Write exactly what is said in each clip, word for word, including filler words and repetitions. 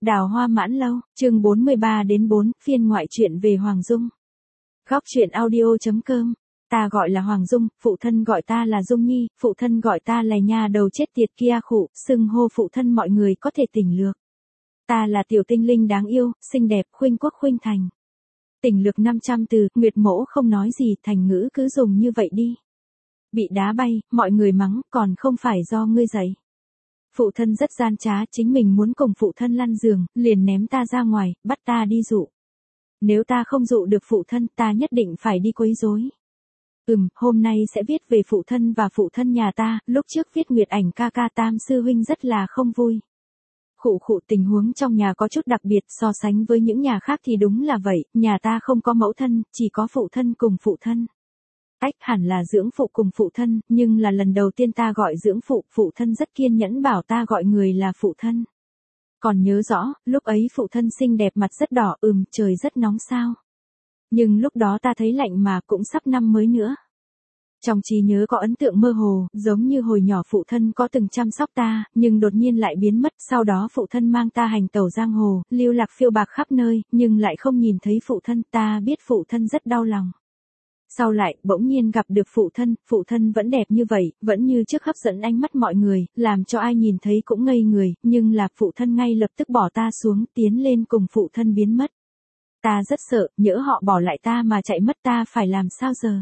Đào Hoa Mãn Lâu, chương bốn mươi ba đến bốn, phiên ngoại truyện về Hoàng Dung. Góc truyện audio.com. Ta gọi là Hoàng Dung, phụ thân gọi ta là Dung Nhi, phụ thân gọi ta là nhà đầu chết tiệt kia khụ, xưng hô phụ thân mọi người có thể tỉnh lược. Ta là tiểu tinh linh đáng yêu, xinh đẹp, khuynh quốc khuynh thành. Tỉnh lược năm trăm từ, Nguyệt Mỗ không nói gì, thành ngữ cứ dùng như vậy đi. Bị đá bay, mọi người mắng, còn không phải do ngươi dạy. Phụ thân rất gian trá, chính mình muốn cùng phụ thân lăn giường, liền ném ta ra ngoài, bắt ta đi dụ. Nếu ta không dụ được phụ thân, ta nhất định phải đi quấy rối. Ừm, hôm nay sẽ viết về phụ thân và phụ thân nhà ta, lúc trước viết Nguyệt Ảnh ca ca Tam sư huynh rất là không vui. Khụ khụ, tình huống trong nhà có chút đặc biệt, so sánh với những nhà khác thì đúng là vậy, nhà ta không có mẫu thân, chỉ có phụ thân cùng phụ thân. Ách, hẳn là dưỡng phụ cùng phụ thân, nhưng là lần đầu tiên ta gọi dưỡng phụ, phụ thân rất kiên nhẫn bảo ta gọi người là phụ thân. Còn nhớ rõ, lúc ấy phụ thân xinh đẹp, mặt rất đỏ, ừm, trời rất nóng sao. Nhưng lúc đó ta thấy lạnh mà, cũng sắp năm mới nữa. Trong trí nhớ có ấn tượng mơ hồ, giống như hồi nhỏ phụ thân có từng chăm sóc ta, nhưng đột nhiên lại biến mất, sau đó phụ thân mang ta hành tẩu giang hồ, lưu lạc phiêu bạc khắp nơi, nhưng lại không nhìn thấy phụ thân, ta biết phụ thân rất đau lòng. Sau lại, bỗng nhiên gặp được phụ thân, phụ thân vẫn đẹp như vậy, vẫn như trước hấp dẫn ánh mắt mọi người, làm cho ai nhìn thấy cũng ngây người, nhưng là phụ thân ngay lập tức bỏ ta xuống, tiến lên cùng phụ thân biến mất. Ta rất sợ, nhỡ họ bỏ lại ta mà chạy mất ta phải làm sao giờ?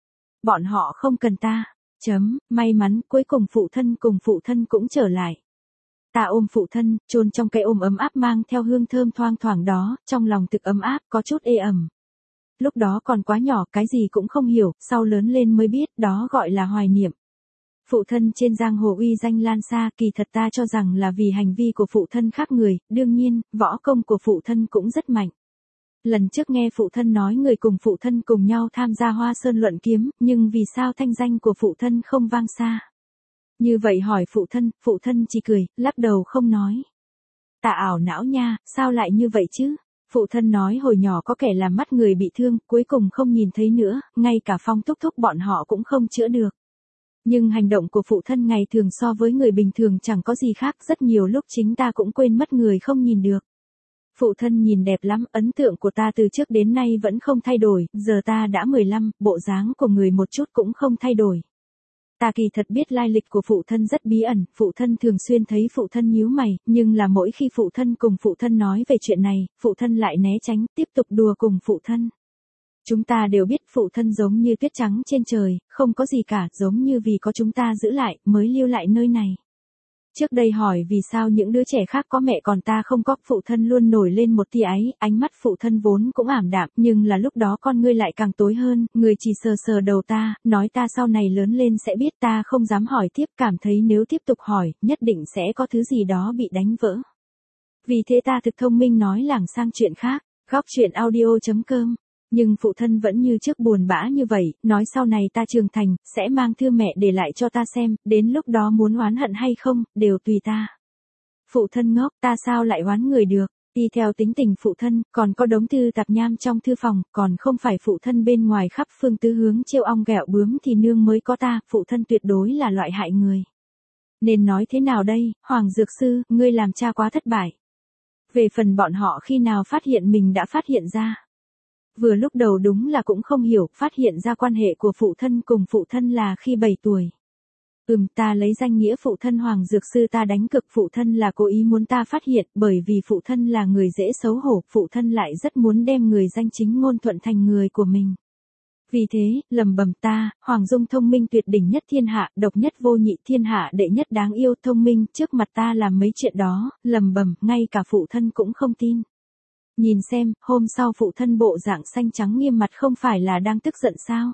Bọn họ không cần ta. Chấm, may mắn, cuối cùng phụ thân cùng phụ thân cũng trở lại. Ta ôm phụ thân, chôn trong cái ôm ấm áp mang theo hương thơm thoang thoảng đó, trong lòng thực ấm áp, có chút ê ẩm. Lúc đó còn quá nhỏ, cái gì cũng không hiểu, sau lớn lên mới biết, đó gọi là hoài niệm. Phụ thân trên giang hồ uy danh lan xa, kỳ thật ta cho rằng là vì hành vi của phụ thân khác người, đương nhiên, võ công của phụ thân cũng rất mạnh. Lần trước nghe phụ thân nói người cùng phụ thân cùng nhau tham gia Hoa Sơn luận kiếm, nhưng vì sao thanh danh của phụ thân không vang xa? Như vậy hỏi phụ thân, phụ thân chỉ cười, lắc đầu không nói. Ta ảo não nha, sao lại như vậy chứ? Phụ thân nói hồi nhỏ có kẻ làm mắt người bị thương, cuối cùng không nhìn thấy nữa, ngay cả Phong thúc thúc bọn họ cũng không chữa được. Nhưng hành động của phụ thân ngày thường so với người bình thường chẳng có gì khác, rất nhiều lúc chính ta cũng quên mất người không nhìn được. Phụ thân nhìn đẹp lắm, ấn tượng của ta từ trước đến nay vẫn không thay đổi, giờ ta đã mười lăm, bộ dáng của người một chút cũng không thay đổi. Ta kỳ thật biết lai lịch của phụ thân rất bí ẩn, phụ thân thường xuyên thấy phụ thân nhíu mày, nhưng là mỗi khi phụ thân cùng phụ thân nói về chuyện này, phụ thân lại né tránh, tiếp tục đùa cùng phụ thân. Chúng ta đều biết phụ thân giống như tuyết trắng trên trời, không có gì cả, giống như vì có chúng ta giữ lại, mới lưu lại nơi này. Trước đây hỏi vì sao những đứa trẻ khác có mẹ còn ta không có, phụ thân luôn nổi lên một tia áy, ánh mắt phụ thân vốn cũng ảm đạm, nhưng là lúc đó con ngươi lại càng tối hơn, người chỉ sờ sờ đầu ta, nói ta sau này lớn lên sẽ biết, ta không dám hỏi tiếp, cảm thấy nếu tiếp tục hỏi, nhất định sẽ có thứ gì đó bị đánh vỡ. Vì thế ta thực thông minh nói lảng sang chuyện khác, góc truyện audio.com. Nhưng phụ thân vẫn như trước buồn bã như vậy, nói sau này ta trưởng thành, sẽ mang thư mẹ để lại cho ta xem, đến lúc đó muốn oán hận hay không, đều tùy ta. Phụ thân ngốc, ta sao lại oán người được, đi theo tính tình phụ thân, còn có đống thư tạp nham trong thư phòng, còn không phải phụ thân bên ngoài khắp phương tứ hướng trêu ong ghẹo bướm thì nương mới có ta, phụ thân tuyệt đối là loại hại người. Nên nói thế nào đây, Hoàng Dược Sư, ngươi làm cha quá thất bại. Về phần bọn họ khi nào phát hiện mình đã phát hiện ra. Vừa lúc đầu đúng là cũng không hiểu, phát hiện ra quan hệ của phụ thân cùng phụ thân là khi bảy tuổi. Ừm, ta lấy danh nghĩa phụ thân Hoàng Dược Sư ta đánh cực, phụ thân là cố ý muốn ta phát hiện, bởi vì phụ thân là người dễ xấu hổ, phụ thân lại rất muốn đem người danh chính ngôn thuận thành người của mình. Vì thế, lầm bầm ta, Hoàng Dung thông minh tuyệt đỉnh nhất thiên hạ, độc nhất vô nhị thiên hạ đệ nhất đáng yêu thông minh, trước mặt ta làm mấy chuyện đó, lầm bầm, ngay cả phụ thân cũng không tin. Nhìn xem, hôm sau phụ thân bộ dạng xanh trắng nghiêm mặt không phải là đang tức giận sao?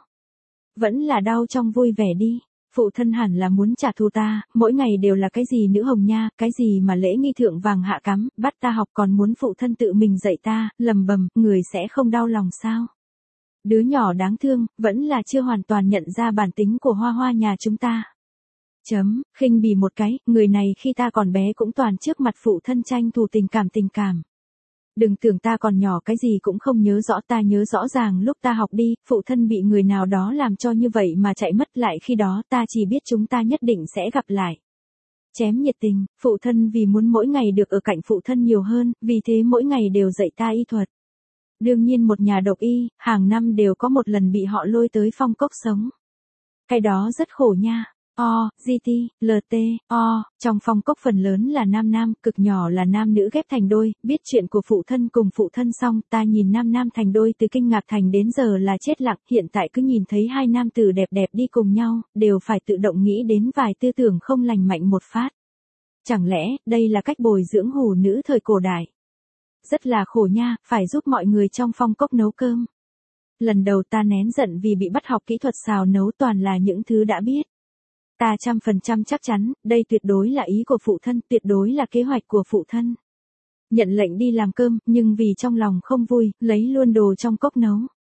Vẫn là đau trong vui vẻ đi. Phụ thân hẳn là muốn trả thù ta, mỗi ngày đều là cái gì nữ hồng nha, cái gì mà lễ nghi thượng vàng hạ cắm, bắt ta học còn muốn phụ thân tự mình dạy ta, lầm bầm, người sẽ không đau lòng sao? Đứa nhỏ đáng thương, vẫn là chưa hoàn toàn nhận ra bản tính của hoa hoa nhà chúng ta. Chấm, khinh bỉ một cái, người này khi ta còn bé cũng toàn trước mặt phụ thân tranh thủ tình cảm tình cảm. Đừng tưởng ta còn nhỏ cái gì cũng không nhớ rõ, ta nhớ rõ ràng lúc ta học đi, phụ thân bị người nào đó làm cho như vậy mà chạy mất, lại khi đó ta chỉ biết chúng ta nhất định sẽ gặp lại. chém nhiệt tình, phụ thân vì muốn mỗi ngày được ở cạnh phụ thân nhiều hơn, vì thế mỗi ngày đều dạy ta y thuật. Đương nhiên một nhà độc y, hàng năm đều có một lần bị họ lôi tới phong cốc sống. Cái đó rất khổ nha. O, giê tê, lờ tê, O, trong phong cốc phần lớn là nam nam, cực nhỏ là nam nữ ghép thành đôi, biết chuyện của phụ thân cùng phụ thân xong, ta nhìn nam nam thành đôi từ kinh ngạc thành đến giờ là chết lặng, hiện tại cứ nhìn thấy hai nam tử đẹp đẹp đi cùng nhau, đều phải tự động nghĩ đến vài tư tưởng không lành mạnh một phát. Chẳng lẽ, đây là cách bồi dưỡng hủ nữ thời cổ đại? Rất là khổ nha, phải giúp mọi người trong phong cốc nấu cơm. Lần đầu ta nén giận vì bị bắt học kỹ thuật xào nấu toàn là những thứ đã biết. Ta trăm phần trăm chắc chắn, đây tuyệt đối là ý của phụ thân, tuyệt đối là kế hoạch của phụ thân. Nhận lệnh đi làm cơm, nhưng vì trong lòng không vui, lấy luôn đồ trong cốc nấu.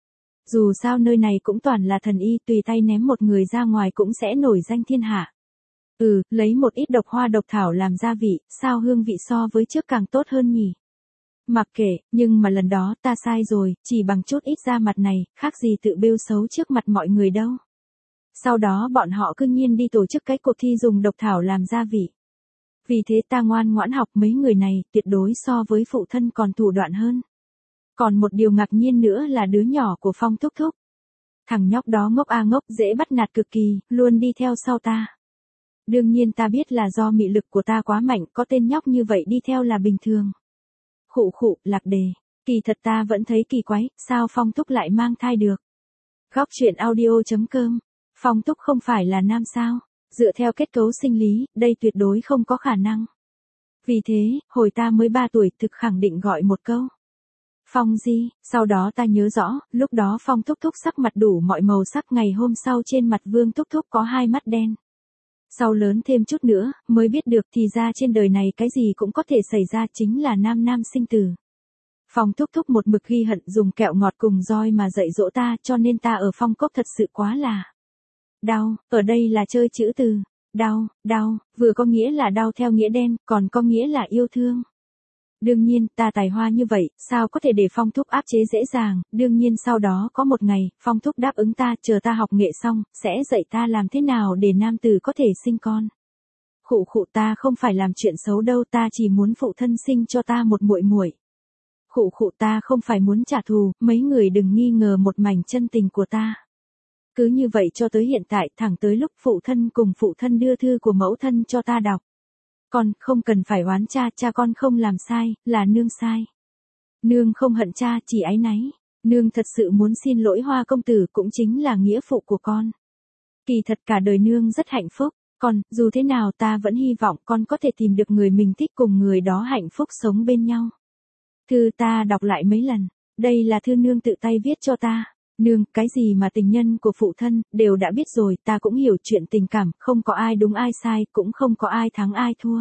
Dù sao nơi này cũng toàn là thần y, tùy tay ném một người ra ngoài cũng sẽ nổi danh thiên hạ. Ừ, lấy một ít độc hoa độc thảo làm gia vị, sao hương vị so với trước càng tốt hơn nhỉ? Mặc kệ, nhưng mà lần đó ta sai rồi, chỉ bằng chút ít da mặt này, khác gì tự bêu xấu trước mặt mọi người đâu. Sau đó bọn họ cứ nhiên đi tổ chức cái cuộc thi dùng độc thảo làm gia vị. Vì thế ta ngoan ngoãn học mấy người này, tuyệt đối so với phụ thân còn thủ đoạn hơn. Còn một điều ngạc nhiên nữa là đứa nhỏ của Phong thúc thúc. Thằng nhóc đó ngốc a ngốc, dễ bắt nạt cực kỳ, luôn đi theo sau ta. Đương nhiên ta biết là do mị lực của ta quá mạnh, có tên nhóc như vậy đi theo là bình thường. Khụ khụ, lạc đề. Kỳ thật ta vẫn thấy kỳ quái, sao Phong thúc lại mang thai được. Góc truyện audio chấm com. Phong thúc không phải là nam sao? Dựa theo kết cấu sinh lý, đây tuyệt đối không có khả năng. Vì thế, hồi ta mới ba tuổi thực khẳng định gọi một câu. Phong gì, sau đó ta nhớ rõ, lúc đó Phong thúc thúc sắc mặt đủ mọi màu sắc, ngày hôm sau trên mặt Vương thúc thúc có hai mắt đen. Sau lớn thêm chút nữa, mới biết được thì ra trên đời này cái gì cũng có thể xảy ra, chính là nam nam sinh tử. Phong thúc thúc một mực ghi hận dùng kẹo ngọt cùng roi mà dạy dỗ ta, cho nên ta ở phong cốc thật sự quá là đau, ở đây là chơi chữ từ, đau, đau, vừa có nghĩa là đau theo nghĩa đen, còn có nghĩa là yêu thương. Đương nhiên, ta tài hoa như vậy, sao có thể để Phong thúc áp chế dễ dàng, đương nhiên sau đó có một ngày, Phong thúc đáp ứng ta, chờ ta học nghệ xong, sẽ dạy ta làm thế nào để nam tử có thể sinh con. Khụ khụ, ta không phải làm chuyện xấu đâu, ta chỉ muốn phụ thân sinh cho ta một muội muội. Khụ khụ, ta không phải muốn trả thù, mấy người đừng nghi ngờ một mảnh chân tình của ta. Cứ như vậy cho tới hiện tại, thẳng tới lúc phụ thân cùng phụ thân đưa thư của mẫu thân cho ta đọc. Con, không cần phải oán cha, cha con không làm sai, là nương sai. Nương không hận cha, chỉ áy náy. Nương thật sự muốn xin lỗi Hoa công tử, cũng chính là nghĩa phụ của con. Kỳ thật cả đời nương rất hạnh phúc, còn, dù thế nào ta vẫn hy vọng con có thể tìm được người mình thích cùng người đó hạnh phúc sống bên nhau. Thư ta đọc lại mấy lần, đây là thư nương tự tay viết cho ta. Nương, cái gì mà tình nhân của phụ thân, đều đã biết rồi, ta cũng hiểu chuyện tình cảm, không có ai đúng ai sai, cũng không có ai thắng ai thua.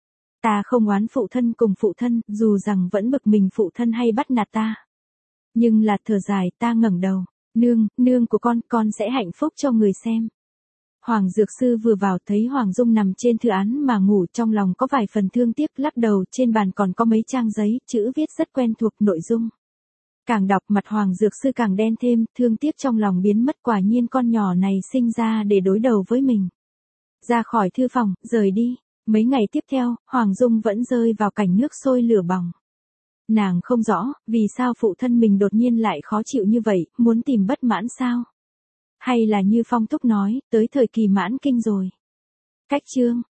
Ta không oán phụ thân cùng phụ thân, dù rằng vẫn bực mình phụ thân hay bắt nạt ta. Nhưng là thở dài, ta ngẩng đầu. Nương, nương của con, con sẽ hạnh phúc cho người xem. Hoàng Dược Sư vừa vào thấy Hoàng Dung nằm trên thư án mà ngủ, trong lòng có vài phần thương tiếc, lắc đầu, trên bàn còn có mấy trang giấy, chữ viết rất quen thuộc, nội dung. Càng đọc mặt Hoàng Dược Sư càng đen thêm, thương tiếc trong lòng biến mất, quả nhiên con nhỏ này sinh ra để đối đầu với mình. Ra khỏi thư phòng, rời đi. Mấy ngày tiếp theo, Hoàng Dung vẫn rơi vào cảnh nước sôi lửa bỏng. Nàng không rõ, vì sao phụ thân mình đột nhiên lại khó chịu như vậy, muốn tìm bất mãn sao? Hay là như Phong thúc nói, tới thời kỳ mãn kinh rồi. Cách chương